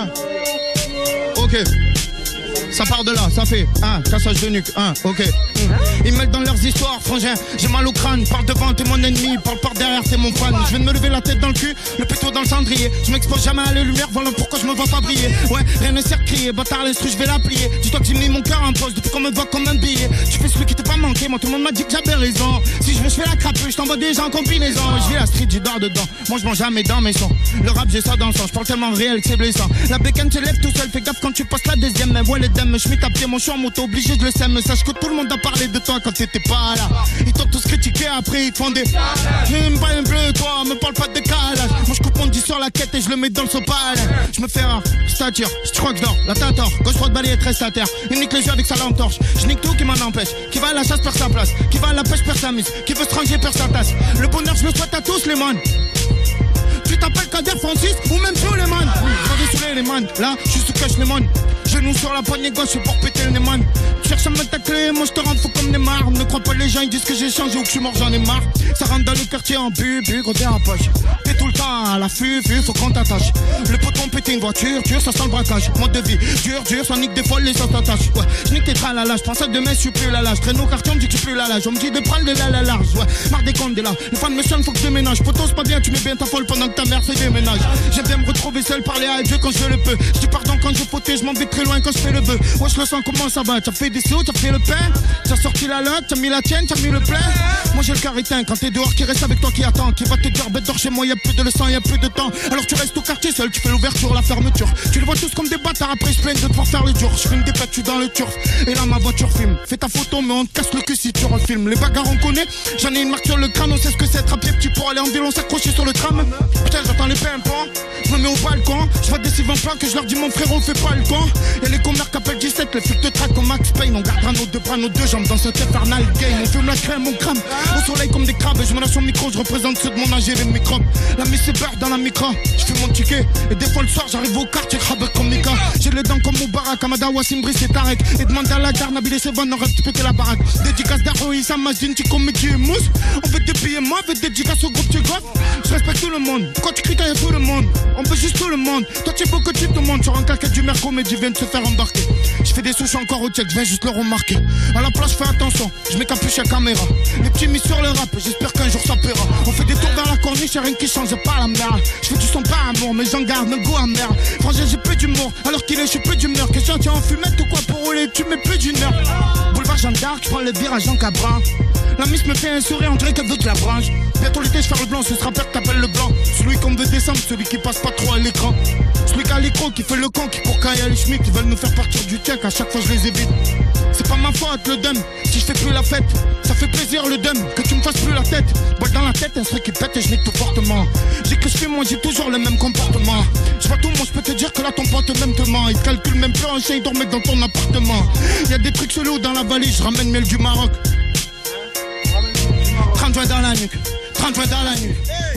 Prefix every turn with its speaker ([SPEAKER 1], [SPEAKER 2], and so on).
[SPEAKER 1] Ok. Ça part de là, ça fait cassage de nuque, ok. Ils mêlent dans leurs histoires, frangin, j'ai mal au crâne. Parle devant, t'es mon ennemi, parle par derrière, t'es mon fan. Je viens de me lever la tête dans le cul, le péto dans le cendrier. Je m'expose jamais à la lumière, voilà pourquoi je me vois pas briller. Ouais, rien ne sert crier, bâtard l'instru, je vais la plier. Dis-toi que j'ai mis mon cœur en pause depuis qu'on me voit comme un billet. Tu fais celui qui t'a pas manqué, moi tout le monde m'a dit que j'avais raison. Si je me fais la crapeuse, je t'envoie des gens en combinaison. Je vis la street, j'y dors dedans, moi je mange jamais dans mes sons. Le rap j'ai ça dans le sang, je parle tellement réel que c'est blessant. La bécane te lève tout seul, fais gaffe quand tu passes la deuxième. Mais vois les dames, je m'y tape pied, mon chou en moto, obligé de le sème. Sache que tout le monde a parlé de toi quand t'étais pas là. Ils t'ont tous critiqué, après ils te font des j'aime pas un bleu, toi, me parle pas de décalage. Moi je coupe mon 10 sur la quête et je le mets dans le sopal. Je me fais rare, stature, si tu crois que je dors, là t'as tort. Gauche droite balayette reste à terre, il nique les yeux avec sa lampe torche. Je nique tout qui m'en empêche, qui va à la chasse perd sa place, qui va à la pêche perd sa mise, qui veut se ranger perd sa tasse. Le bonheur je le souhaite à tous les man. Tu t'appelles Kader Francis ou même tous les man. J'en ai saoulé les man, là je suis sous cache les man. Genoux sur la poignée gauche, je suis pour péter le nez man. Tu cherches à me tacler, moi je te rends fou comme Neymar. Ne crois pas les gens, ils disent que j'ai changé ou que je suis mort, j'en ai marre. Ça rentre dans le quartier en bubu, côté en poche. T'es tout le temps à la fufu, faut qu'on t'attache. Le poton pété une voiture, dur, ça sent le braquage. Mode de vie, dur, ça nique des folles, les ça t'attache. Ouais, je nique tes tralala, je pense à demain, je suis plus là là. Je traîne au quartier, on me dit que je suis plus là là. On me dit de prendre de la large, ouais, marre des comptes, là. Les femmes me sonnent, faut que je déménage. Poteau, c'est pas bien, tu mets bien ta folle pendant que ta mère fait des ménages. J'aime bien me retrouver seul, parler à Dieu quand je le peux. Je dis pardon quand je fautais, je m'en vais très loin quand je fais le bœuf. Ouais, je le sens, comment ça va? T'as fait des sauts, t'as fait le pain, t'as sorti la lotte, t'as mis la tienne, t'as mis le plein. Moi j'ai le caritain, quand t'es dehors, qui reste avec toi, qui attend, qui va te dire bête d'or chez moi, y'a plus de leçon, y'a plus de temps. Alors tu restes au quartier seul, tu fais l'ouverture, la fermeture. Tu les vois tous comme des bâtards, après ils se plaignent de devoir faire le dur. Je fais une dépête, tu dans le turf, et là ma voiture filme. Fais ta photo, mais on te casse le cul si tu refilmes. Les bagarres on connaît, j'en ai une marque sur le crâne, on sait ce que c'est, être à pied petit pour aller en ville, on s'accrocher sur le tram. Putain, j'attends les pimpons, je me mets au balcon, je vois des suivants plans que je leur dis mon frérot, fais pas le con. Y'a les commères qui appellent 17, les flics te traquent comme Max Payne. On gardera nos deux bras, nos deux jambes dans cette infernal game. On fume la crème, on crame au soleil comme des crabes. Et je me lâche au micro, je représente ceux de mon âge et les microbes. La mise c'est beurre dans la micro, je fais mon ticket. Et des fois le soir j'arrive au quartier, crabe comme Mika. J'ai les dents comme Moubarak, Amada, Wassim, Brice et Tarek. Et demande à la gare, Nabil et Sevan, on rêve de péter la baraque. Dédicace d'Arroï, ça m'agine, tu comédie et mousse. On veut des billets, moi, on veut dédicace au groupe, tu goffes. Je respecte tout le monde, pourquoi tu cries quand y'a tout le monde? On veut juste tout le monde, toi tu es beau que tu te montres. Sur un claquette du Merco, mais tu viens de se faire embarquer. Je fais des souches encore au check, je viens juste le remarquer. À la place, fais attention, je mets capuche à caméra. Les petits mis sur le rap, j'espère qu'un jour ça paiera. On fait des tours vers la corniche, y'a rien qui change, pas la merde. Je fais du son par amour, mais j'en garde un goût amer. Frangin, j'ai peu d'humour, alors qu'il est, je suis peu d'humeur. Question, tiens en fumette ou quoi pour rouler, tu mets plus d'une heure. Boulevard Jeanne d'Arc, je prends le virage en Cabra. La miss me fait un sourire, on dirait qu'elle veut que la branche. Bientôt l'été, je fais le blanc, ce sera père que t'appelles le blanc. Celui qu'on veut descendre, celui qui passe pas trop à l'écran. Celui qui a l'écran, qui fait le con, qui court quand il y a les schmitts. Ils veulent nous faire partir du check, à chaque fois je les évite. C'est pas ma faute le dum, si je fais plus la fête. Ça fait plaisir le dum, que tu me fasses plus la tête. Bois dans la tête, un truc qui pète et je nique tout fortement. J'ai que je fais, moi j'ai toujours le même comportement. Je vois tout, moi je peux te dire que là ton pote même te ment. Il calcule même plus un chien, il dormait dans ton appartement. Y'a des trucs chelous dans la valise, je ramène miel du Maroc. 30 joints dans la nuque, 30 joints dans la nuque.